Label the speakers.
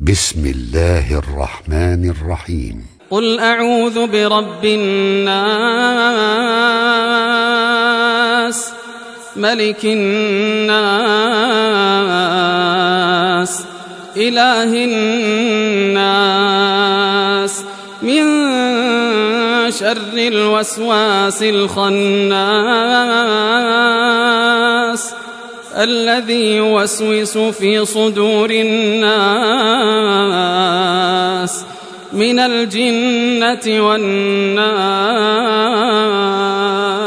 Speaker 1: بسم الله الرحمن الرحيم.
Speaker 2: قل أعوذ برب الناس ملك الناس إله الناس من شر الوسواس الخناس الذي يوسوس في صدور الناس من الجنة والناس.